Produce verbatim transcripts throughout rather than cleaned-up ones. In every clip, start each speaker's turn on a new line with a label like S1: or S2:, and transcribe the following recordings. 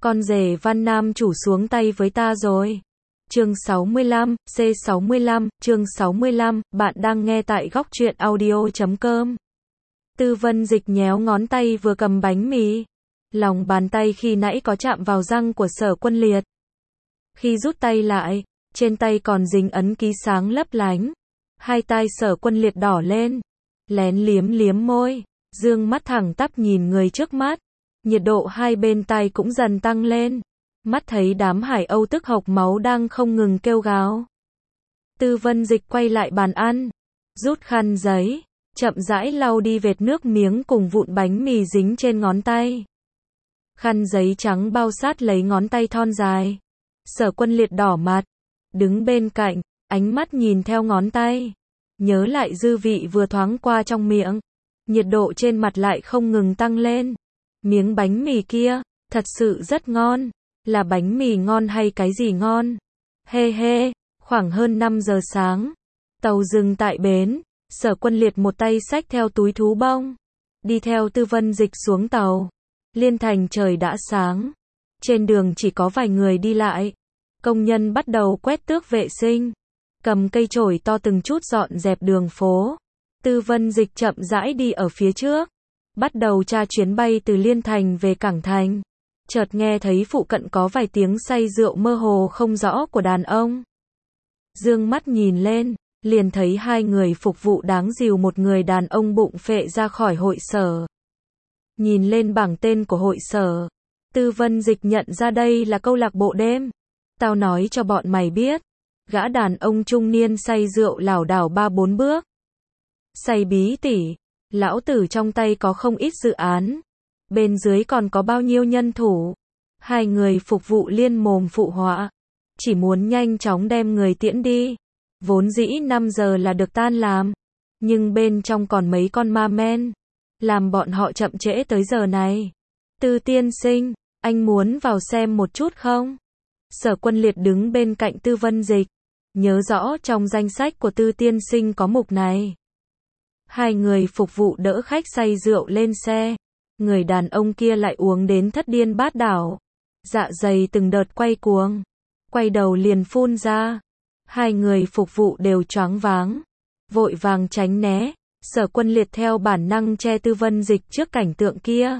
S1: Con rể Văn Nam chủ xuống tay với ta rồi. Chương sáu mươi lăm, C sáu mươi lăm, chương sáu mươi lăm, bạn đang nghe tại góc truyện audio chấm com. Tư Vân Dịch nhéo ngón tay vừa cầm bánh mì. Lòng bàn tay khi nãy có chạm vào răng của Sở Quân Liệt. Khi rút tay lại, trên tay còn dính ấn ký sáng lấp lánh. Hai tai Sở Quân Liệt đỏ lên. Lén liếm liếm môi, dương mắt thẳng tắp nhìn người trước mắt. Nhiệt độ hai bên tai cũng dần tăng lên. Mắt thấy đám Hải Âu tức hộc máu đang không ngừng kêu gào. Tư Vân Dịch quay lại bàn ăn, rút khăn giấy, chậm rãi lau đi vệt nước miếng cùng vụn bánh mì dính trên ngón tay. Khăn giấy trắng bao sát lấy ngón tay thon dài. Sở Quân Liệt đỏ mặt, đứng bên cạnh, ánh mắt nhìn theo ngón tay, nhớ lại dư vị vừa thoáng qua trong miệng. Nhiệt độ trên mặt lại không ngừng tăng lên. Miếng bánh mì kia, thật sự rất ngon. Là bánh mì ngon hay cái gì ngon? Hê hê, khoảng hơn năm giờ sáng. Tàu dừng tại bến. Sở Quân Liệt một tay xách theo túi thú bông, đi theo Tư Vân Dịch xuống tàu. Liên Thành trời đã sáng. Trên đường chỉ có vài người đi lại. Công nhân bắt đầu quét tước vệ sinh, cầm cây chổi to từng chút dọn dẹp đường phố. Tư Vân Dịch chậm rãi đi ở phía trước, bắt đầu tra chuyến bay từ Liên Thành về Cảng Thành. Chợt nghe thấy phụ cận có vài tiếng say rượu mơ hồ không rõ của đàn ông. Dương mắt nhìn lên, liền thấy hai người phục vụ đáng dìu một người đàn ông bụng phệ ra khỏi hội sở. Nhìn lên bảng tên của hội sở, Tư Vân Dịch nhận ra đây là câu lạc bộ đêm. Tao nói cho bọn mày biết. Gã đàn ông trung niên say rượu lảo đảo ba bốn bước. Say bí tỉ, lão tử trong tay có không ít dự án. Bên dưới còn có bao nhiêu nhân thủ. Hai người phục vụ liên mồm phụ họa, chỉ muốn nhanh chóng đem người tiễn đi. Vốn dĩ năm giờ là được tan làm, nhưng bên trong còn mấy con ma men, làm bọn họ chậm trễ tới giờ này. Tư tiên sinh, anh muốn vào xem một chút không? Sở Quân Liệt đứng bên cạnh Tư Vân Dịch, nhớ rõ trong danh sách của Tư tiên sinh có mục này. Hai người phục vụ đỡ khách say rượu lên xe. Người đàn ông kia lại uống đến thất điên bát đảo, dạ dày từng đợt quay cuồng, quay đầu liền phun ra. Hai người phục vụ đều choáng váng, vội vàng tránh né. Sở Quân Liệt theo bản năng che Tư Vân Dịch trước cảnh tượng kia.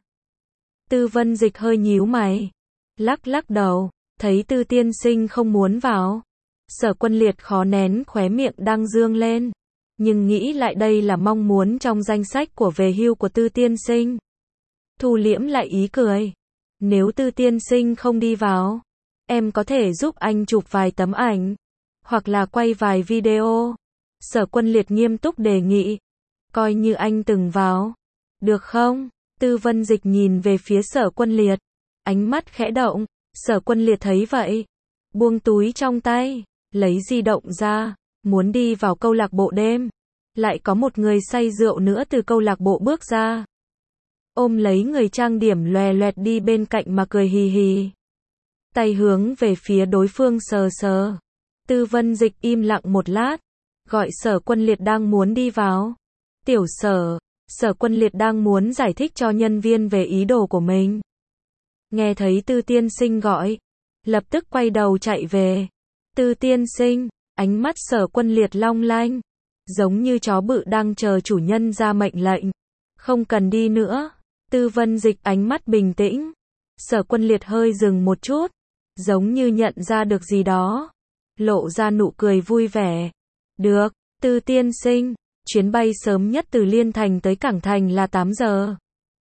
S1: Tư Vân Dịch hơi nhíu mày, lắc lắc đầu, thấy Tư tiên sinh không muốn vào. Sở Quân Liệt khó nén khóe miệng đang dương lên, nhưng nghĩ lại đây là mong muốn trong danh sách của về hưu của Tư tiên sinh. Thu liễm lại ý cười. Nếu Tư tiên sinh không đi vào, em có thể giúp anh chụp vài tấm ảnh, hoặc là quay vài video. Sở Quân Liệt nghiêm túc đề nghị. Coi như anh từng vào, được không? Tư Vân Dịch nhìn về phía Sở Quân Liệt, ánh mắt khẽ động. Sở Quân Liệt thấy vậy, buông túi trong tay, lấy di động ra, muốn đi vào câu lạc bộ đêm. Lại có một người say rượu nữa từ câu lạc bộ bước ra, ôm lấy người trang điểm loè loẹt đi bên cạnh mà cười hì hì. Tay hướng về phía đối phương sờ sờ. Tư Vân Dịch im lặng một lát, gọi Sở Quân Liệt đang muốn đi vào. Tiểu Sở, Sở Quân Liệt đang muốn giải thích cho nhân viên về ý đồ của mình. Nghe thấy Tư tiên sinh gọi, lập tức quay đầu chạy về. Tư tiên sinh, ánh mắt Sở Quân Liệt long lanh, giống như chó bự đang chờ chủ nhân ra mệnh lệnh. Không cần đi nữa. Tư Vân Dịch ánh mắt bình tĩnh. Sở Quân Liệt hơi dừng một chút, giống như nhận ra được gì đó, lộ ra nụ cười vui vẻ. Được, Tư tiên sinh, chuyến bay sớm nhất từ Liên Thành tới Cảng Thành là tám giờ.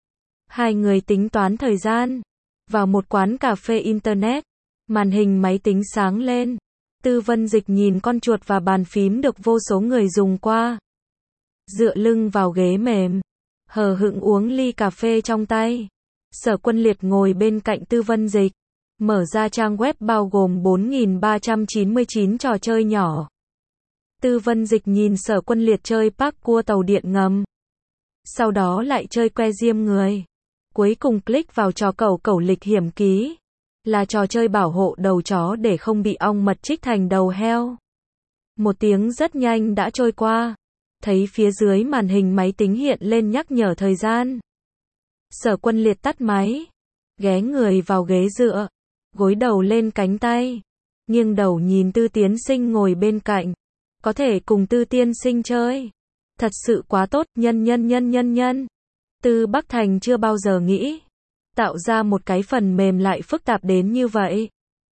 S1: Hai người tính toán thời gian, vào một quán cà phê internet, màn hình máy tính sáng lên. Tư Vân Dịch nhìn con chuột và bàn phím được vô số người dùng qua. Dựa lưng vào ghế mềm, hờ hững uống ly cà phê trong tay. Sở Quân Liệt ngồi bên cạnh Tư Vân Dịch, mở ra trang web bao gồm bốn nghìn ba trăm chín mươi chín trò chơi nhỏ. Tư Vân Dịch nhìn Sở Quân Liệt chơi parkour tàu điện ngầm, sau đó lại chơi que diêm người, cuối cùng click vào trò cẩu cẩu lịch hiểm ký, là trò chơi bảo hộ đầu chó để không bị ong mật chích thành đầu heo. Một tiếng rất nhanh đã trôi qua, thấy phía dưới màn hình máy tính hiện lên nhắc nhở thời gian. Sở Quân Liệt tắt máy, ghé người vào ghế dựa, gối đầu lên cánh tay, nghiêng đầu nhìn Tư Tiên Sinh ngồi bên cạnh. Có thể cùng Tư Tiên Sinh chơi. Thật sự quá tốt, nhân nhân nhân nhân nhân. Tư Bắc Thành chưa bao giờ nghĩ tạo ra một cái phần mềm lại phức tạp đến như vậy.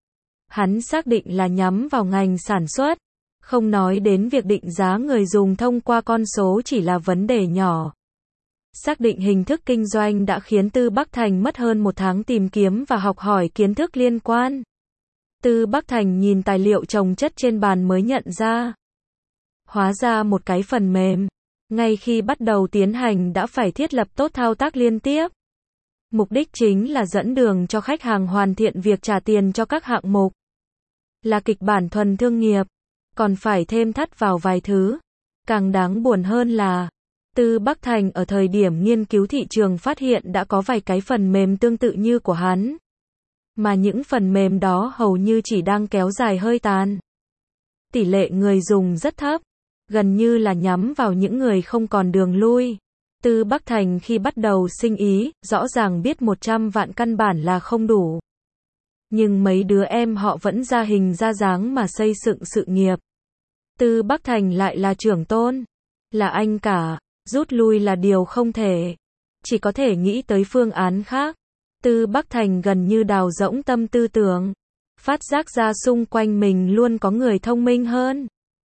S1: Hắn xác định là nhắm vào ngành sản xuất, không nói đến việc định giá người dùng thông qua con số chỉ là vấn đề nhỏ. Xác định hình thức kinh doanh đã khiến Tư Bắc Thành mất hơn một tháng tìm kiếm và học hỏi kiến thức liên quan. Tư Bắc Thành nhìn tài liệu chồng chất trên bàn mới nhận ra. Hóa ra một cái phần mềm, ngay khi bắt đầu tiến hành đã phải thiết lập tốt thao tác liên tiếp. Mục đích chính là dẫn đường cho khách hàng hoàn thiện việc trả tiền cho các hạng mục. Là kịch bản thuần thương nghiệp, còn phải thêm thắt vào vài thứ. Càng đáng buồn hơn là, Tư Bắc Thành ở thời điểm nghiên cứu thị trường phát hiện đã có vài cái phần mềm tương tự như của hắn. Mà những phần mềm đó hầu như chỉ đang kéo dài hơi tàn. Tỷ lệ người dùng rất thấp, gần như là nhắm vào những người không còn đường lui. Tư Bắc Thành khi bắt đầu sinh ý, rõ ràng biết một trăm vạn căn bản là không đủ. Nhưng mấy đứa em họ vẫn ra hình ra dáng mà xây dựng sự nghiệp. Tư Bắc Thành lại là trưởng tôn, là anh cả, rút lui là điều không thể. Chỉ có thể nghĩ tới phương án khác. Tư Bắc Thành gần như đào rỗng tâm tư tưởng, phát giác ra xung quanh mình luôn có người thông minh hơn.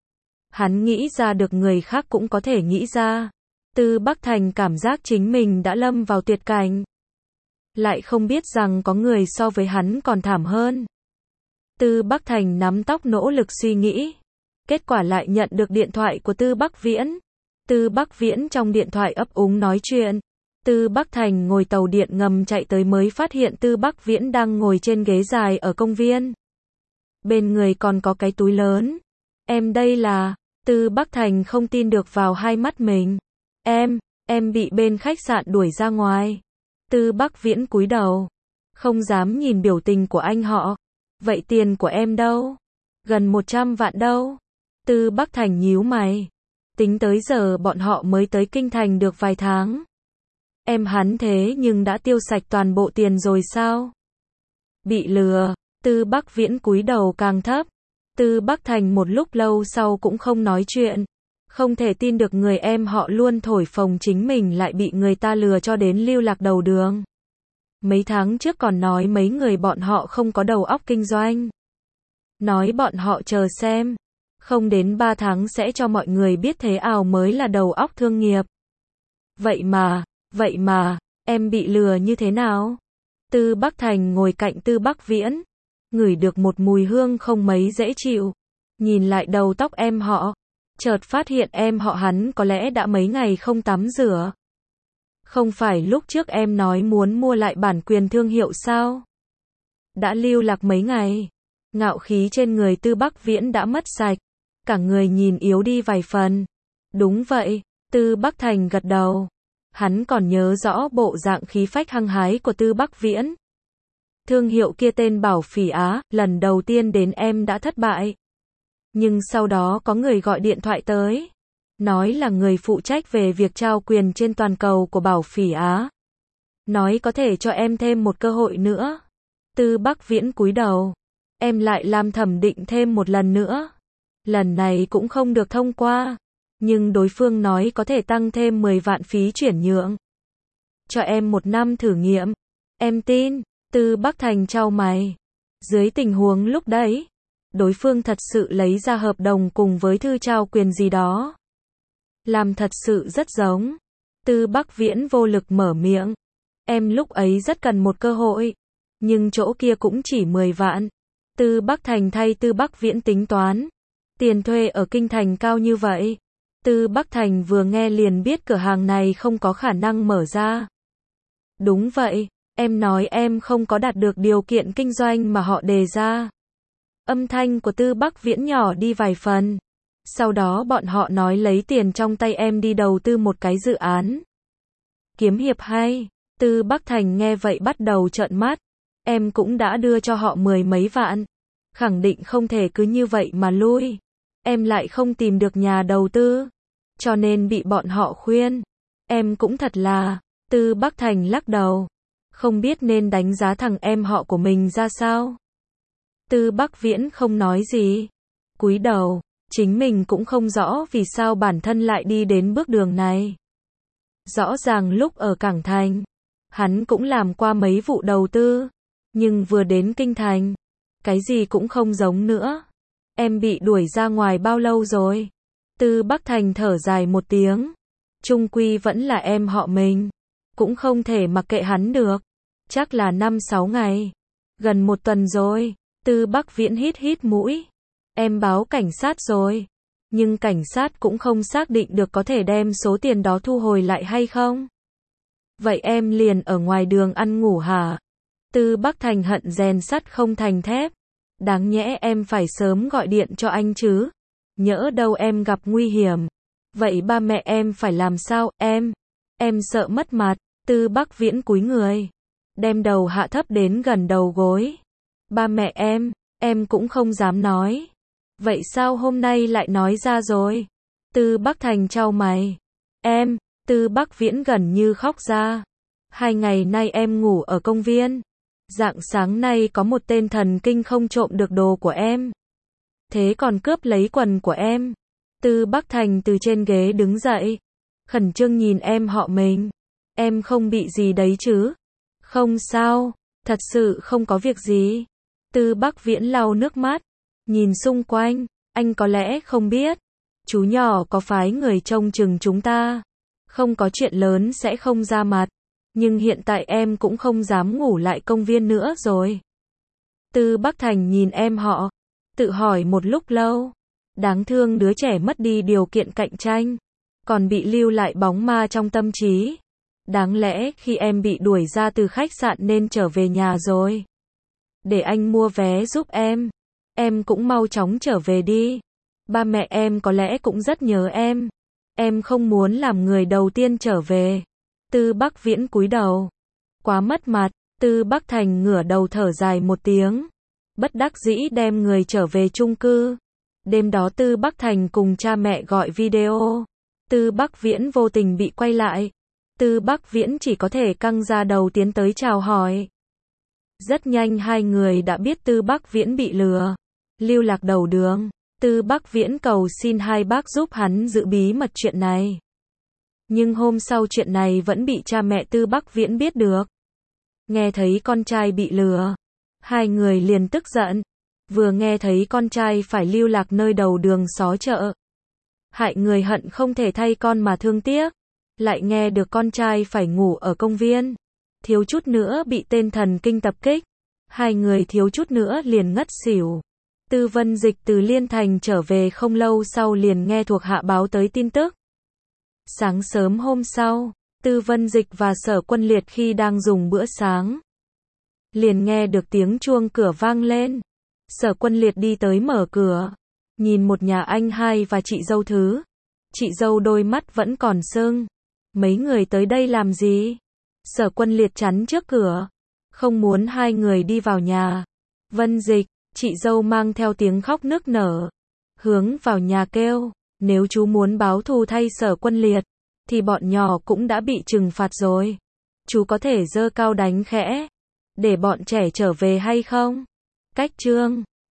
S1: Hắn nghĩ ra được người khác cũng có thể nghĩ ra. Tư Bắc Thành cảm giác chính mình đã lâm vào tuyệt cảnh. Lại không biết rằng có người so với hắn còn thảm hơn. Tư Bắc Thành nắm tóc nỗ lực suy nghĩ. Kết quả lại nhận được điện thoại của Tư Bắc Viễn. Tư Bắc Viễn trong điện thoại ấp úng nói chuyện. Tư Bắc Thành ngồi tàu điện ngầm chạy tới mới phát hiện Tư Bắc Viễn đang ngồi trên ghế dài ở công viên. Bên người còn có cái túi lớn. Em đây là... Tư Bắc Thành không tin được vào hai mắt mình. Em, em bị bên khách sạn đuổi ra ngoài. Tư Bắc Viễn cúi đầu, không dám nhìn biểu tình của anh họ. Vậy tiền của em đâu? Gần một trăm vạn đâu? Tư Bắc Thành nhíu mày. Tính tới giờ bọn họ mới tới Kinh Thành được vài tháng. Em hắn thế nhưng đã tiêu sạch toàn bộ tiền rồi sao? Bị lừa. Tư Bắc Viễn cúi đầu càng thấp. Tư Bắc Thành một lúc lâu sau cũng không nói chuyện. Không thể tin được người em họ luôn thổi phồng chính mình lại bị người ta lừa cho đến lưu lạc đầu đường. Mấy tháng trước còn nói mấy người bọn họ không có đầu óc kinh doanh. Nói bọn họ chờ xem. Không đến ba tháng sẽ cho mọi người biết thế nào mới là đầu óc thương nghiệp. Vậy mà, vậy mà, em bị lừa như thế nào? Tư Bắc Thành ngồi cạnh Tư Bắc Viễn. Ngửi được một mùi hương không mấy dễ chịu. Nhìn lại đầu tóc em họ. Chợt phát hiện em họ hắn có lẽ đã mấy ngày không tắm rửa. Không phải lúc trước em nói muốn mua lại bản quyền thương hiệu sao? Đã lưu lạc mấy ngày. Ngạo khí trên người Tư Bắc Viễn đã mất sạch. Cả người nhìn yếu đi vài phần. Đúng vậy, Tư Bắc Thành gật đầu. Hắn còn nhớ rõ bộ dạng khí phách hăng hái của Tư Bắc Viễn. Thương hiệu kia tên Bảo Phỉ Á, lần đầu tiên đến em đã thất bại. Nhưng sau đó có người gọi điện thoại tới. Nói là người phụ trách về việc trao quyền trên toàn cầu của Bảo Phỉ Á. Nói có thể cho em thêm một cơ hội nữa. Tư Bắc Viễn cúi đầu. Em lại làm thẩm định thêm một lần nữa. Lần này cũng không được thông qua. Nhưng đối phương nói có thể tăng thêm mười vạn phí chuyển nhượng. Cho em một năm thử nghiệm. Em tin. Tư Bắc Thành chau mày. Dưới tình huống lúc đấy, đối phương thật sự lấy ra hợp đồng cùng với thư trao quyền gì đó. Làm thật sự rất giống. Tư Bắc Viễn vô lực mở miệng. Em lúc ấy rất cần một cơ hội. Nhưng chỗ kia cũng chỉ mười vạn. Tư Bắc Thành thay Tư Bắc Viễn tính toán. Tiền thuê ở Kinh Thành cao như vậy. Tư Bắc Thành vừa nghe liền biết cửa hàng này không có khả năng mở ra. Đúng vậy. Em nói em không có đạt được điều kiện kinh doanh mà họ đề ra. Âm thanh của Tư Bắc Viễn nhỏ đi vài phần. Sau đó bọn họ nói lấy tiền trong tay em đi đầu tư một cái dự án. Kiếm hiệp hay. Tư Bắc Thành nghe vậy bắt đầu trợn mắt. Em cũng đã đưa cho họ mười mấy vạn. Khẳng định không thể cứ như vậy mà lui. Em lại không tìm được nhà đầu tư. Cho nên bị bọn họ khuyên. Em cũng thật là. Tư Bắc Thành lắc đầu. không biết nên đánh giá thằng em họ của mình ra sao. Tư Bắc Viễn không nói gì, cúi đầu, chính mình cũng không rõ vì sao bản thân lại đi đến bước đường này. Rõ ràng lúc ở Cảng Thành, hắn cũng làm qua mấy vụ đầu tư, nhưng vừa đến Kinh Thành, cái gì cũng không giống nữa. Em bị đuổi ra ngoài bao lâu rồi? Tư Bắc Thành thở dài một tiếng. Chung quy vẫn là em họ mình, cũng không thể mặc kệ hắn được. Chắc là năm sáu ngày, gần một tuần rồi. Tư Bắc Viễn hít hít mũi. Em báo cảnh sát rồi, nhưng cảnh sát cũng không xác định được có thể đem số tiền đó thu hồi lại hay không. Vậy em liền ở ngoài đường ăn ngủ hả? Tư Bắc Thành hận rèn sắt không thành thép. Đáng nhẽ em phải sớm gọi điện cho anh chứ. Nhỡ đâu em gặp nguy hiểm. Vậy ba mẹ em phải làm sao, em? Em sợ mất mặt. Tư Bắc Viễn cúi người, đem đầu hạ thấp đến gần đầu gối. Ba mẹ em, em cũng không dám nói. Vậy sao hôm nay lại nói ra rồi? Tư Bắc Thành chau mày. Em, Tư Bắc Viễn gần như khóc ra. Hai ngày nay em ngủ ở công viên. Rạng sáng nay có một tên thần kinh không trộm được đồ của em. Thế còn cướp lấy quần của em. Tư Bắc Thành từ trên ghế đứng dậy, khẩn trương nhìn em họ mình. Em không bị gì đấy chứ? Không sao, thật sự không có việc gì. Tư Bắc Viễn lau nước mắt, nhìn xung quanh, anh có lẽ không biết, chú nhỏ có phái người trông chừng chúng ta. Không có chuyện lớn sẽ không ra mặt, nhưng hiện tại em cũng không dám ngủ lại công viên nữa rồi. Tư Bắc Thành nhìn em họ, tự hỏi một lúc lâu. Đáng thương đứa trẻ mất đi điều kiện cạnh tranh, còn bị lưu lại bóng ma trong tâm trí. Đáng lẽ khi em bị đuổi ra từ khách sạn nên trở về nhà rồi. Để anh mua vé giúp em. Em cũng mau chóng trở về đi. Ba mẹ em có lẽ cũng rất nhớ em. Em không muốn làm người đầu tiên trở về. Tư Bắc Viễn cúi đầu. Quá mất mặt. Tư Bắc Thành ngửa đầu thở dài một tiếng. Bất đắc dĩ đem người trở về chung cư. Đêm đó Tư Bắc Thành cùng cha mẹ gọi video. Tư Bắc Viễn vô tình bị quay lại. Tư Bắc Viễn chỉ có thể căng ra đầu tiến tới chào hỏi. Rất nhanh hai người đã biết Tư Bắc Viễn bị lừa, lưu lạc đầu đường. Tư Bắc Viễn cầu xin hai bác giúp hắn giữ bí mật chuyện này. Nhưng hôm sau chuyện này vẫn bị cha mẹ Tư Bắc Viễn biết được. Nghe thấy con trai bị lừa, hai người liền tức giận. Vừa nghe thấy con trai phải lưu lạc nơi đầu đường xó chợ, hại người hận không thể thay con mà thương tiếc. Lại nghe được con trai phải ngủ ở công viên, thiếu chút nữa bị tên thần kinh tập kích. Hai người thiếu chút nữa liền ngất xỉu. Tư Vân Dịch từ Liên Thành trở về không lâu sau liền nghe thuộc hạ báo tới tin tức. Sáng sớm hôm sau, Tư Vân Dịch và Sở Quân Liệt khi đang dùng bữa sáng, liền nghe được tiếng chuông cửa vang lên. Sở Quân Liệt đi tới mở cửa, nhìn một nhà anh hai và chị dâu Thứ. Chị dâu đôi mắt vẫn còn sưng. Mấy người tới đây làm gì? Sở Quân Liệt chắn trước cửa, không muốn hai người đi vào nhà. Vân Dịch, chị dâu mang theo tiếng khóc nức nở, hướng vào nhà kêu, nếu chú muốn báo thù thay Sở Quân Liệt, thì bọn nhỏ cũng đã bị trừng phạt rồi. Chú có thể giơ cao đánh khẽ, để bọn trẻ trở về hay không? Cách chương